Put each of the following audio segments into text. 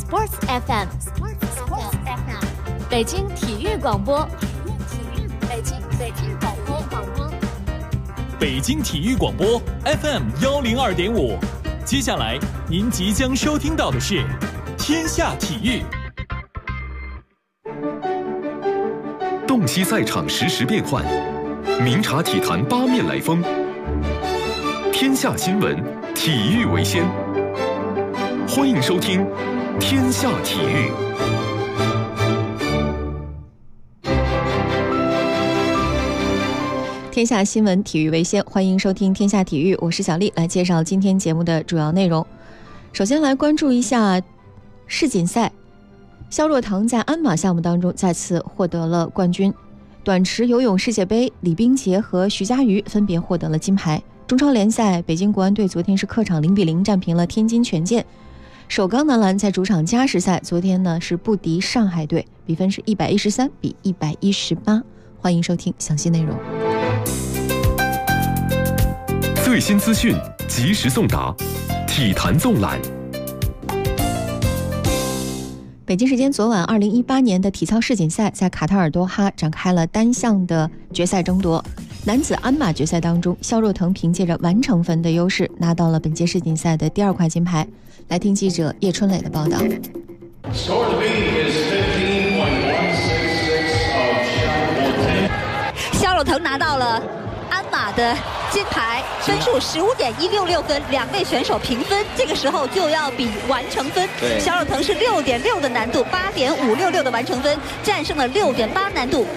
Sports FM， 北京体育广播，北京广播， 北京体育广播 FM 102.5。接下来您即将收听到的是《天下体育》。 洞悉赛场实时变幻，明察体坛八面来风。天下新闻，体育为先。欢迎收听《天下体育》。 天下新闻，体育为先，欢迎收听《天下体育》，我是小丽，来介绍今天节目的主要内容。首先来关注一下世锦赛，肖若腾在鞍马项目当中再次获得了冠军。短池游泳世界杯，李冰洁和徐嘉余分别获得了金牌。中超联赛，北京国安队昨天是客场0-0战平了天津权健。首钢男篮在主场加时赛，昨天呢是不敌上海队，比分是113-118。欢迎收听详细内容。 最新资讯，及时送达，体坛纵览。 北京时间昨晚，2018年的体操世锦赛在卡塔尔多哈展开了单项的决赛争夺。男子鞍马决赛当中，肖若腾凭借着完成分的优势拿到了本届世锦赛的第2块金牌。来听记者叶春磊的报道。 肖若腾拿到了鞍马的金牌，分数15.166分，2位选手平分，这个时候就要比完成分。肖若腾是6.6的难度，8.566的完成分，战胜了6.8难度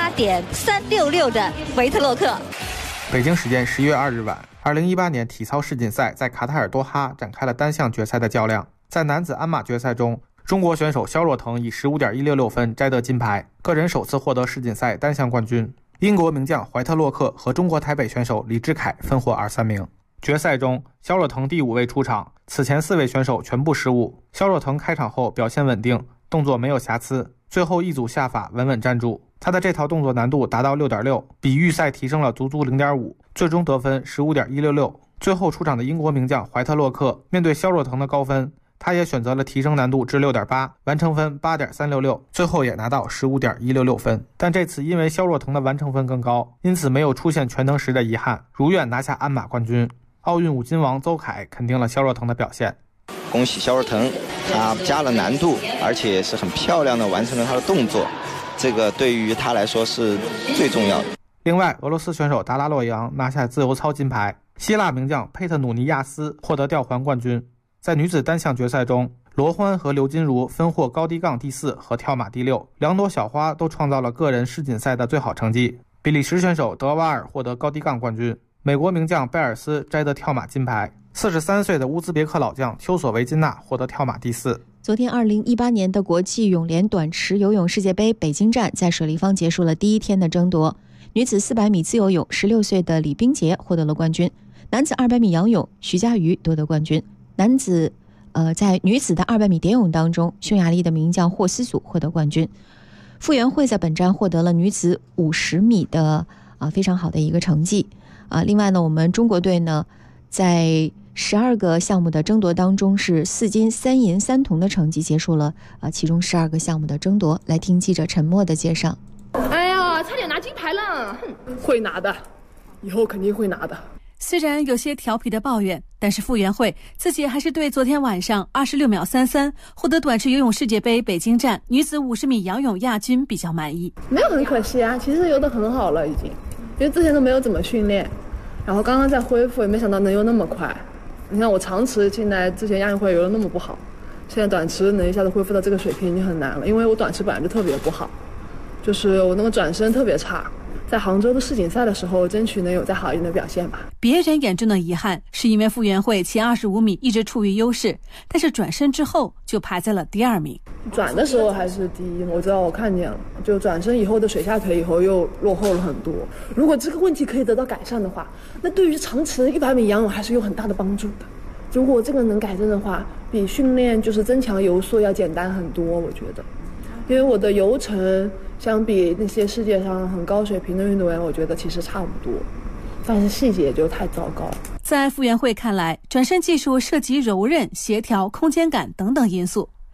8.366的维特洛克。 北京时间11月2日晚，2018年体操世锦赛在卡塔尔多哈展开了单项决赛的较量。在男子鞍马决赛中，中国选手肖若腾以15.166分摘得金牌，个人首次获得世锦赛单项冠军。英国名将怀特洛克和中国台北选手李智凯分获2、3名。决赛中，肖若腾第5位出场，此前4位选手全部失误。肖若腾开场后表现稳定，动作没有瑕疵，最后一组下法稳稳站住。他的这套动作难度达到 6.6， 比预赛提升了足足 0.5， 最终得分 15.166。 最后出场的英国名将怀特洛克面对肖若腾的高分，他也选择了提升难度至 6.8， 完成分 8.366， 最后也拿到 15.166 分。但这次因为肖若腾的完成分更高，因此没有出现全能时的遗憾，如愿拿下鞍马冠军。奥运5金王邹凯肯定了肖若腾的表现。 恭喜肖若腾，他加了难度，而且是很漂亮的完成了他的动作，这个对于他来说是最重要的。 另外，俄罗斯选手达拉洛扬拿下自由操金牌，希腊名将佩特努尼亚斯获得吊环冠军。在女子单项决赛中，罗欢和刘金如分获高低杠第4和跳马第6，两朵小花都创造了个人世锦赛的最好成绩。比利时选手德瓦尔获得高低杠冠军，美国名将贝尔斯摘得跳马金牌，43岁的乌兹别克老将丘索维金娜获得跳马第4。 昨天2018年的国际泳联短池游泳世界杯北京站在水立方结束了第1天的争夺。女子400米自由泳，16岁的李冰洁获得了冠军。男子200米仰泳，徐嘉余夺得冠军。在女子的200米蝶泳当中，匈牙利的名将霍斯祖获得冠军。傅园慧在本站获得了女子50米的非常好的一个成绩。另外呢，我们中国队呢在12个项目的争夺当中是4金3银3铜的成绩结束了其中12个项目的争夺。来听记者陈默的介绍。 哎呀，差点拿金牌了，会拿的，以后肯定会拿的。 虽然有些调皮的抱怨，但是傅园慧自己还是对昨天晚上26秒33获得短池游泳世界杯北京站女子50米仰泳亚军比较满意。 没有很可惜啊，其实游得很好了已经，因为之前都没有怎么训练，然后刚刚在恢复，也没想到能游那么快。你看我长池进来之前亚运会游得那么不好，现在短池能一下子恢复到这个水平已经很难了，因为我短池本来就特别不好，就是我那个转身特别差。在杭州的世锦赛的时候，争取能有再好一点的表现吧。 别人眼中的遗憾是因为傅园慧前25米一直处于优势，但是转身之后就排在了第2名。 转的时候还是第1，我知道我看见了，就转身以后的水下腿以后又落后了很多。如果这个问题可以得到改善的话，那对于长池100米仰泳还是有很大的帮助的。如果这个能改正的话，比训练就是增强游速要简单很多，我觉得。因为我的游程相比那些世界上很高水平的运动员，我觉得其实差不多，但是细节就太糟糕。 在傅园慧看来，转身技术涉及柔韧、协调、空间感等等因素。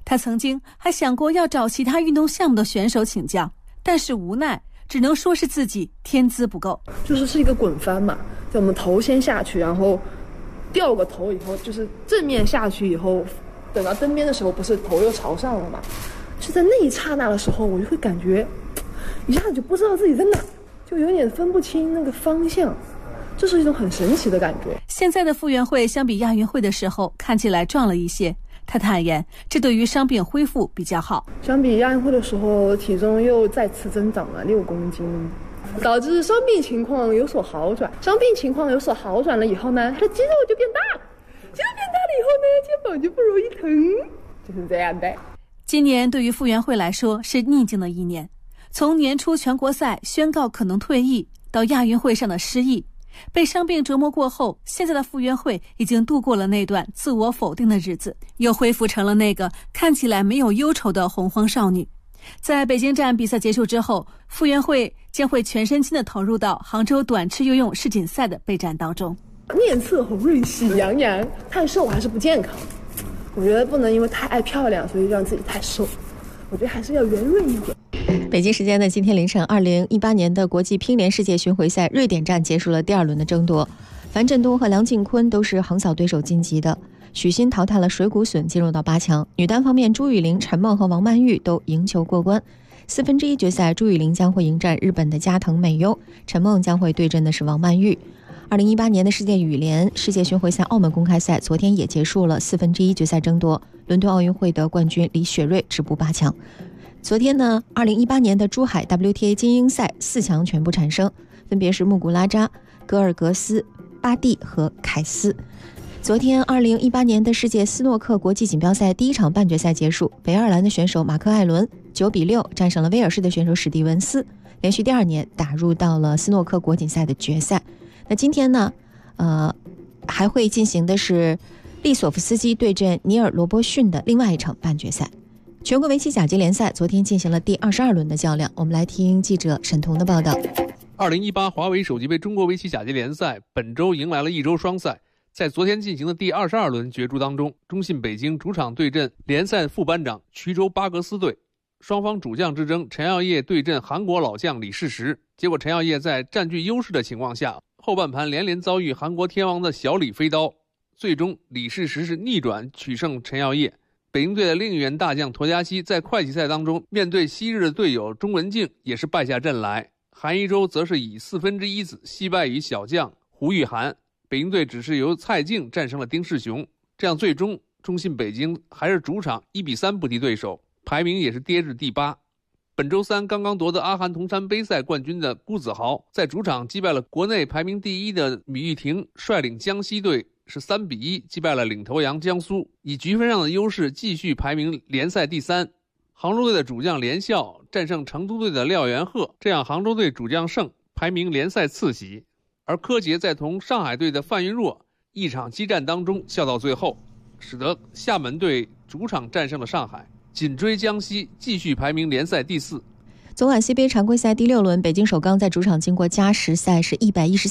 他曾经还想过要找其他运动项目的选手请教，但是无奈只能说是自己天资不够。 是一个滚翻嘛，就我们头先下去，然后掉个头以后，就是正面下去以后，等到登边的时候，不是头又朝上了嘛？是在那一刹那的时候，我就会感觉一下子就不知道自己在哪，就有点分不清那个方向。这是一种很神奇的感觉。 现在的傅园慧相比亚运会的时候看起来壮了一些，他坦言这对于伤病恢复比较好。 相比亚运会的时候，体重又再次增长了6公斤，导致伤病情况有所好转。伤病情况有所好转了以后呢，他的肌肉就变大了，肌肉变大了以后呢，肩膀就不容易疼，就是这样的。 今年对于傅园慧来说是逆境的一年，从年初全国赛宣告可能退役，到亚运会上的失意，被伤病折磨过后，现在的傅园慧已经度过了那段自我否定的日子，又恢复成了那个看起来没有忧愁的洪荒少女。在北京站比赛结束之后，傅园慧将会全身心地投入到杭州短池游泳世锦赛的备战当中。 面色红润，喜洋洋，太瘦还是不健康。我觉得不能因为太爱漂亮，所以让自己太瘦。我觉得还是要圆润一点。 北京时间的今天凌晨，2018年的国际乒联世界巡回赛瑞典站结束了第2轮的争夺，樊振东和梁靖昆都是横扫对手晋级的，许昕淘汰了水谷隼进入到8强。女单方面，朱雨玲、陈梦和王曼玉都赢球过关。1/4决赛，朱雨玲将会迎战日本的加藤美优，陈梦将会对阵的是王曼玉。2018年的世界羽联世界巡回赛澳门公开赛昨天也结束了1/4决赛争夺，伦敦奥运会的冠军李雪芮止步8强。昨天呢，2018年的珠海 WTA 精英赛4强全部产生，分别是穆古拉扎、格尔格斯、巴蒂和凯斯。昨天2018年的世界斯诺克国际锦标赛第1场半决赛结束，北爱尔兰的选手马克·艾伦9-6战胜了威尔士的选手史蒂文斯，连续第2年打入到了斯诺克国锦赛的决赛。那今天呢还会进行的是利索夫斯基对阵尼尔·罗波逊的另外一场半决赛。全国围棋甲级联赛昨天进行了第22轮的较量，我们来听记者沈彤的报道。 2018华为手机杯中国围棋甲级联赛本周迎来了一周双赛，在昨天进行的第22轮角逐当中，中信北京主场对阵联赛副班长衢州巴格斯队，双方主将之争，陈耀烨对阵韩国老将李世石，结果陈耀烨在占据优势的情况下，后半盘连遭遇韩国天王的小李飞刀，最终李世石是逆转取胜陈耀烨。北京队的另一员大将沱嘉西在快棋赛当中面对昔日的队友钟文静也是败下阵来，韩一舟则是以1/4子惜败于小将胡玉涵，北京队只是由蔡静战胜了丁世雄，这样最终中信北京还是主场1-3不敌对手，排名也是跌至第8。本周三刚刚夺得阿寒铜山杯赛冠军的辜子豪在主场击败了国内排名第1的米玉婷，率领江西队是3-1击败了领头羊江苏，以局分上的优势继续排名联赛第3。杭州队的主将连笑战胜成都队的廖元鹤，这样杭州队主将胜，排名联赛次席。而柯洁在同上海队的范云若一场激战当中笑到最后，使得厦门队主场战胜了上海，紧追江西，继续排名联赛第4。 总碗 C 杯常规赛第6轮，北京首钢在主场经过加时赛是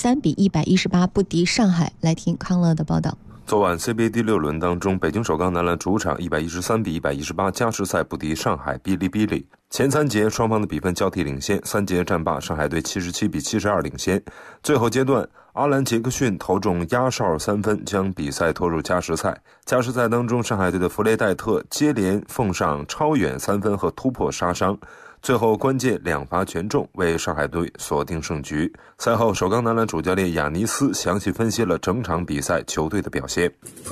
113-118不敌上海。来听康乐的报道。 昨晚 C 杯第6轮当中，北京首钢男篮主场113-118加时赛不敌上海哔哩哔哩。前3节双方的比分交替领先，3节战罢，上海队77-72领先。最后阶段，阿兰杰克逊投中压哨3分，将比赛拖入加时赛。加时赛当中，上海队的弗雷戴特接连奉上超远3分和突破杀伤，最后关键2罚全中，为上海队锁定胜局。赛后，首钢男篮主教练亚尼斯详细分析了整场比赛球队的表现。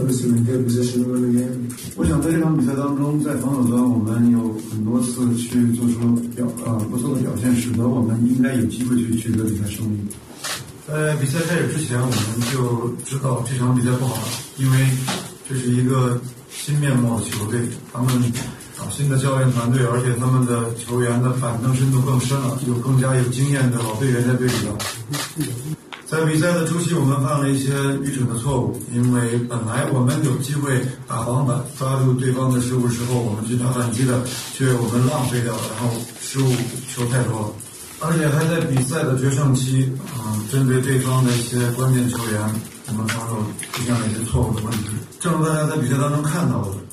我想在这场比赛当中，在防守端我们有很多次去做出不错的表现，使得我们应该有机会去取得比赛胜利。在比赛开始之前，我们就知道这场比赛不好打，因为这是一个新面貌的球队，他们新的教练团队，而且他们的球员的板凳深度更深了，有更加有经验的老队员在队里了。在比赛的初期，我们犯了一些愚蠢的错误，因为本来我们有机会打防板，抓住对方的失误时候，我们去打反击的，却我们浪费掉了，然后失误球太多了。而且还在比赛的决胜期，针对对方的一些关键球员，我们防守出现了一些错误的问题。正如大家在比赛当中看到的，球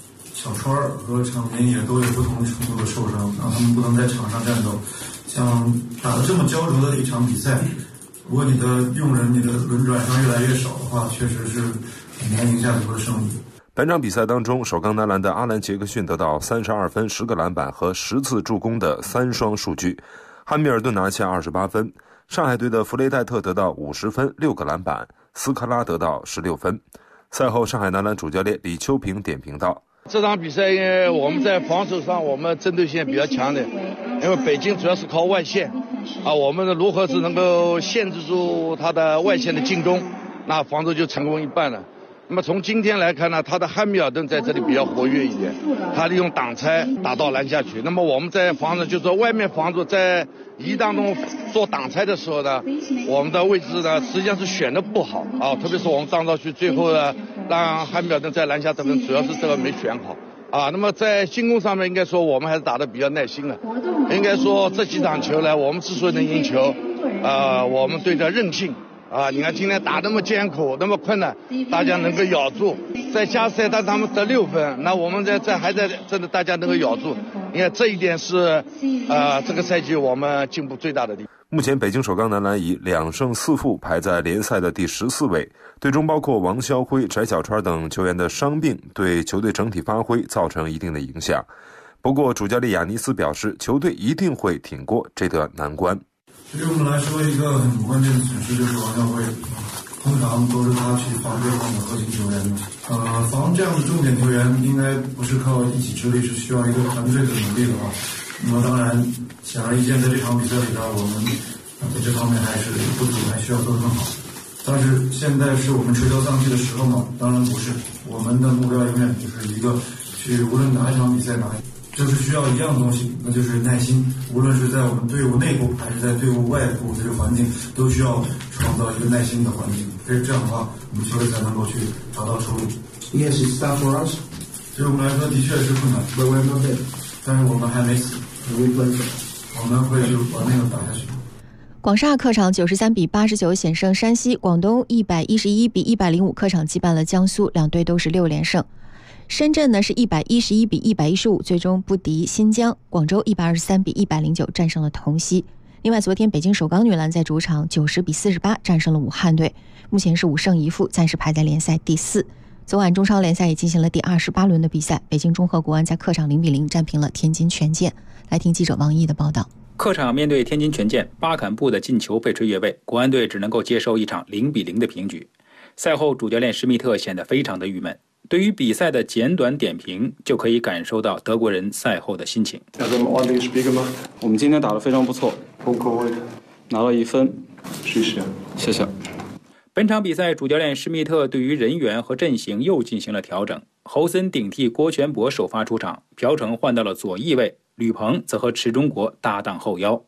小川和场明也都有不同程度的受伤，让他们不能在场上战斗。像打得这么焦灼的一场比赛，如果你的用人、你的轮转上越来越少的话，确实是很难赢下球的胜利。 本场比赛当中，首钢男篮的阿兰·杰克逊得到32分、10个篮板和10次助攻的3双数据，汉密尔顿拿下28分，上海队的弗雷戴特得到50分、6个篮板，斯科拉得到16分。赛后，上海男篮主教练李秋平点评道： 这场比赛因为我们在防守上我们针对性比较强的，因为北京主要是靠外线我们如何是能够限制住他的外线的进攻，那防守就成功一半了。那么从今天来看呢，他的汉密尔顿在这里比较活跃一点，他利用挡拆打到篮下去。那么我们在防守就是说外面防守在一当中做挡拆的时候呢，我们的位置呢实际上是选的不好特别是我们张兆旭最后呢让汉密尔顿在篮下得分，主要是这个没选好那么在进攻上面应该说我们还是打得比较耐心的。应该说这几场球来我们之所以能赢球我们对着韧性你看今天打那么艰苦那么困难，大家能够咬住，在加赛但他们得6分，那我们还在真的大家能够咬住，你看这一点是这个赛季我们进步最大的地方。 目前北京首钢男篮以2胜4负排在联赛的第14位，队中包括王霄辉、翟小川等球员的伤病对球队整体发挥造成一定的影响。不过主教练亚尼斯表示，球队一定会挺过这段难关。 对于我们来说，一个很关键的损失就是王霄辉，通常都是他去防对方的核心球员的。防这样的重点球员，应该不是靠一己之力，是需要一个团队的努力的话，那么当然显而易见，在这场比赛里边，我们在这方面还是不足，还需要做得更好。但是现在是我们垂头丧气的时候吗？当然不是，我们的目标永远就是一个去无论哪一场比赛就是需要一样东西，那就是耐心。无论是在我们队伍内部还是在队伍外部这个环境，都需要创造一个耐心的环境。所以这样的话，我们球队才能够去找到出路。 Yes, it's tough for us. 对我们来说的确是困难 ，but we're not dead. 但是我们还没死，我们会去把那个打下去。 广厦客场93比89险胜山西，广东111比105客场击败了江苏，两队都是6连胜。深圳呢是111比115最终不敌新疆，广州123比109战胜了同曦。另外昨天北京首钢女篮在主场90比48战胜了武汉队，目前是5胜1负，暂时排在联赛第4。昨晚中超联赛也进行了第28轮的比赛，北京中赫国安在客场0比0战平了天津权健。来听记者王毅的报道。 客场面对天津权健，巴坎布的进球被吹越位，国安队只能够接受一场0比0的平局。赛后主教练施密特显得非常的郁闷，对于比赛的简短点评就可以感受到德国人赛后的心情。 我们今天打得非常不错，拿了1分，谢谢。 本场比赛主教练施密特对于人员和阵型又进行了调整，侯森顶替郭全博首发出场，朴成换到了左翼位，吕鹏则和池中国搭档后腰。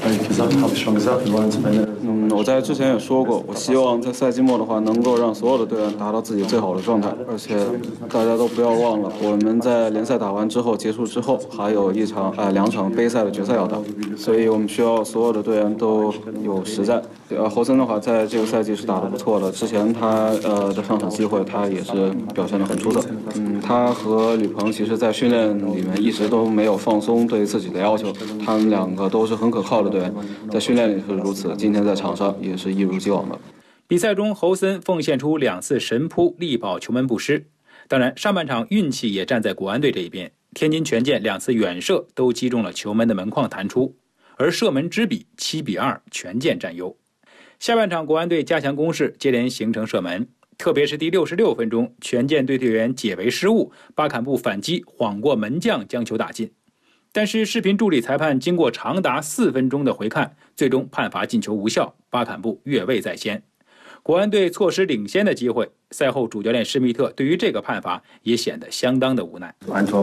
我在之前也说过，我希望在赛季末的话，能够让所有的队员达到自己最好的状态。而且大家都不要忘了，我们在联赛打完之后结束之后，还有2场杯赛的决赛要打，所以我们需要所有的队员都有实战。侯森的话，在这个赛季是打得不错的，之前他的上场机会他也是表现得很出色。他和吕鹏其实在训练里面一直都没有放松对自己的要求，他们2个都是很可靠的队员，在训练里是如此，今天在场上也是一如既往的。 比赛中侯森奉献出2次神扑，力保球门不失。当然上半场运气也站在国安队这一边，天津权健2次远射都击中了球门的门框弹出，而射门之比7比2权健占优。下半场国安队加强攻势，接连形成射门，特别是第66分钟，权健队队员解围失误，巴坎布反击晃过门将将球打进。但是视频助理裁判经过长达4分钟的回看，最终判罚进球无效，巴坎布越位在先，国安队错失领先的机会。赛后主教练施密特对于这个判罚也显得相当的无奈。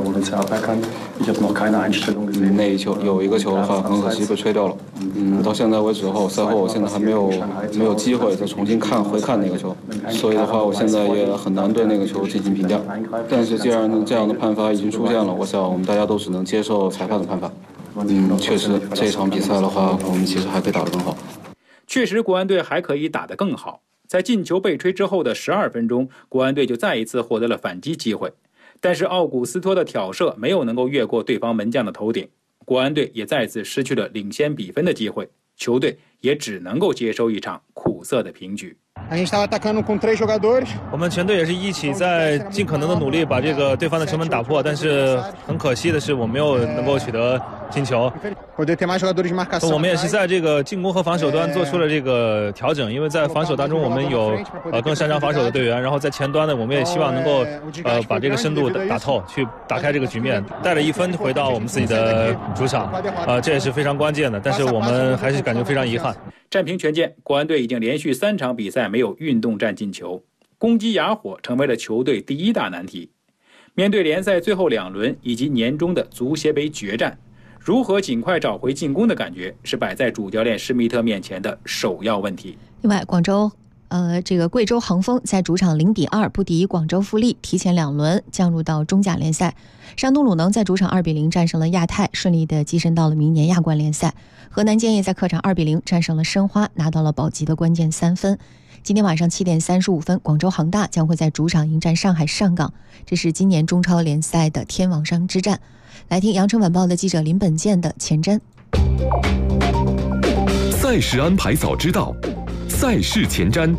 那一球有一个球的话很可惜被吹掉了，到现在为止后，赛后我现在还没有机会再重新回看那个球，所以的话我现在也很难对那个球进行评价。但是既然这样的判罚已经出现了，我想我们大家都只能接受裁判的判罚。确实这场比赛的话，我们其实还可以打得更好。 确实国安队还可以打得更好。在进球被吹之后的12分钟，国安队就再一次获得了反击机会。 但是奥古斯托的挑射没有能够越过对方门将的头顶，国安队也再次失去了领先比分的机会，球队也只能够接收一场苦涩的平局。 我们全队也是一起在尽可能的努力把这个对方的城门打破，但是很可惜的是我没有能够取得进球。我们也是在这个进攻和防守端做出了这个调整，因为在防守当中我们有更擅长防守的队员，然后在前端呢我们也希望能够把这个深度打透，去打开这个局面，带了1分回到我们自己的主场，这也是非常关键的，但是我们还是感觉非常遗憾。 战平权健，国安队已经连续3场比赛没有运动战进球，攻击哑火成为了球队第一大难题。面对联赛最后2轮以及年终的足协杯决战，如何尽快找回进攻的感觉，是摆在主教练施密特面前的首要问题。 另外，贵州恒丰在主场0-2不敌广州富力，提前2轮降入到中甲联赛。山东鲁能在主场2-0战胜了亚泰，顺利的跻身到了明年亚冠联赛。河南建业在客场2-0战胜了申花，拿到了保级的关键3分。今天晚上7点35分，广州恒大将会在主场迎战上海上港，这是今年中超联赛的天王山之战。来听羊城晚报的记者林本健的前瞻。 赛事安排早知道，赛事前瞻。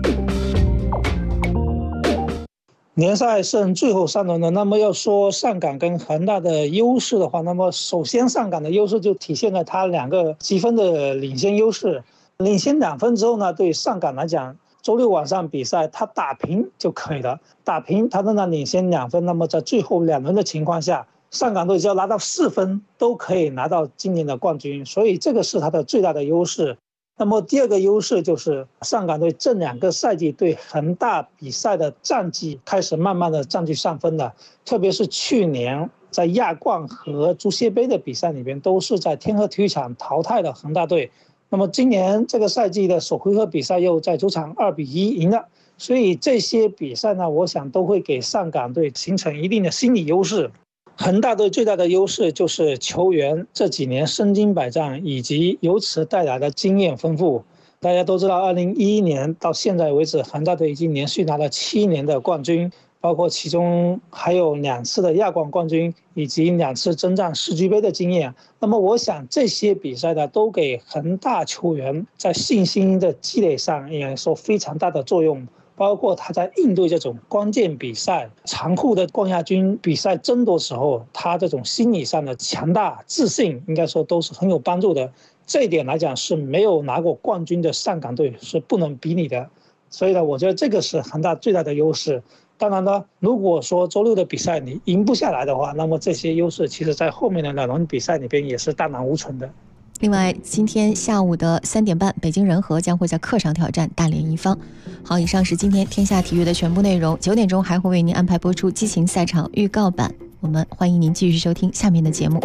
联赛剩最后3轮了，那么要说上港跟恒大的优势的话，那么首先上港的优势就体现在它2个积分的领先优势。领先2分之后呢，对上港来讲，周六晚上比赛他打平就可以了，打平他仍然领先2分，那么在最后2轮的情况下，上港队只要拿到4分都可以拿到今年的冠军，所以这个是他的最大的优势。那么第二个优势就是上港队这2个赛季对恒大比赛的战绩开始慢慢的占据上风了，特别是去年在亚冠和足协杯的比赛里边都是在天河体育场淘汰了恒大队，那么今年这个赛季的首回合比赛又在主场2-1赢了，所以这些比赛呢，我想都会给上港队形成一定的心理优势。恒大队最大的优势就是球员这几年身经百战，以及由此带来的经验丰富。大家都知道2011年到现在为止，恒大队已经连续拿了7年的冠军，包括其中还有2次的亚冠冠军，以及2次征战世俱杯的经验。那么我想这些比赛呢，都给恒大球员在信心的积累上也说非常大的作用。包括他在应对这种关键比赛、残酷的冠亚军比赛争夺时候，他这种心理上的强大、自信，应该说都是很有帮助的。这一点来讲，是没有拿过冠军的上港队是不能比拟的。所以呢，我觉得这个是恒大最大的优势。当然呢，如果说周六的比赛你赢不下来的话，那么这些优势其实在后面的2轮比赛里边也是荡然无存的。 另外，今天下午的3点半，北京人和将会在客场挑战大连一方。好，以上是今天天下体育的全部内容。9点钟还会为您安排播出激情赛场预告版，我们欢迎您继续收听下面的节目。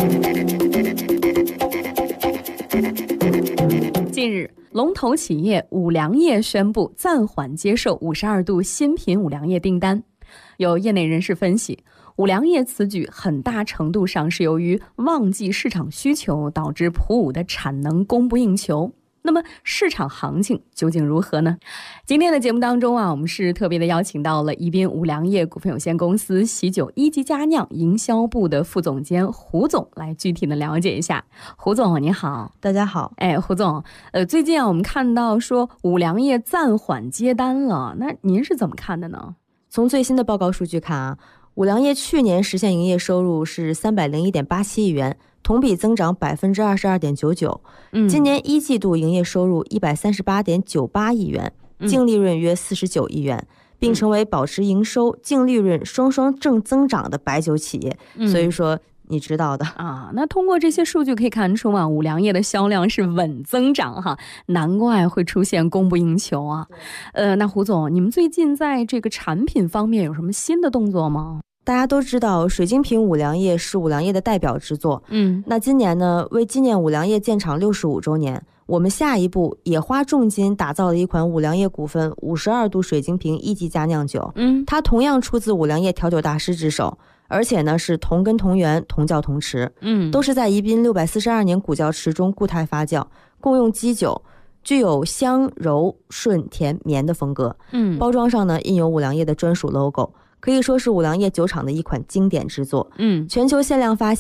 近日，龙头企业五粮液宣布暂缓接受52度新品五粮液订单。有业内人士分析，五粮液此举很大程度上是由于旺季市场需求导致普五的产能供不应求。那么市场行情究竟如何呢？今天的节目当中我们是特别的邀请到了宜宾五粮液股份有限公司喜酒一级佳酿营销部的副总监胡总来具体的了解一下。胡总您好。 大家好。 胡总，最近我们看到说五粮液暂缓接单了，那您是怎么看的呢？ 从最新的报告数据看五粮液去年实现营业收入是301.87亿元，同比增长22.99%。今年1季度营业收入138.98亿元，净利润约49亿元，并成为保持营收、净利润双双正增长的白酒企业。所以说你知道的那通过这些数据可以看出五粮液的销量是稳增长哈，难怪会出现供不应求啊。那胡总，你们最近在这个产品方面有什么新的动作吗？ 大家都知道水晶瓶五粮液是五粮液的代表之作。那今年呢，为纪念五粮液建厂65周年，我们下一步也花重金打造了一款五粮液股份52度水晶瓶一级佳酿酒。它同样出自五粮液调酒大师之手，而且呢是同根同源同窖同池，都是在宜宾642年古窖池中固态发酵，共用基酒，具有香柔顺甜绵的风格。包装上呢印有五粮液的专属 logo， 可以说是五粮液酒厂的一款经典之作。全球限量发行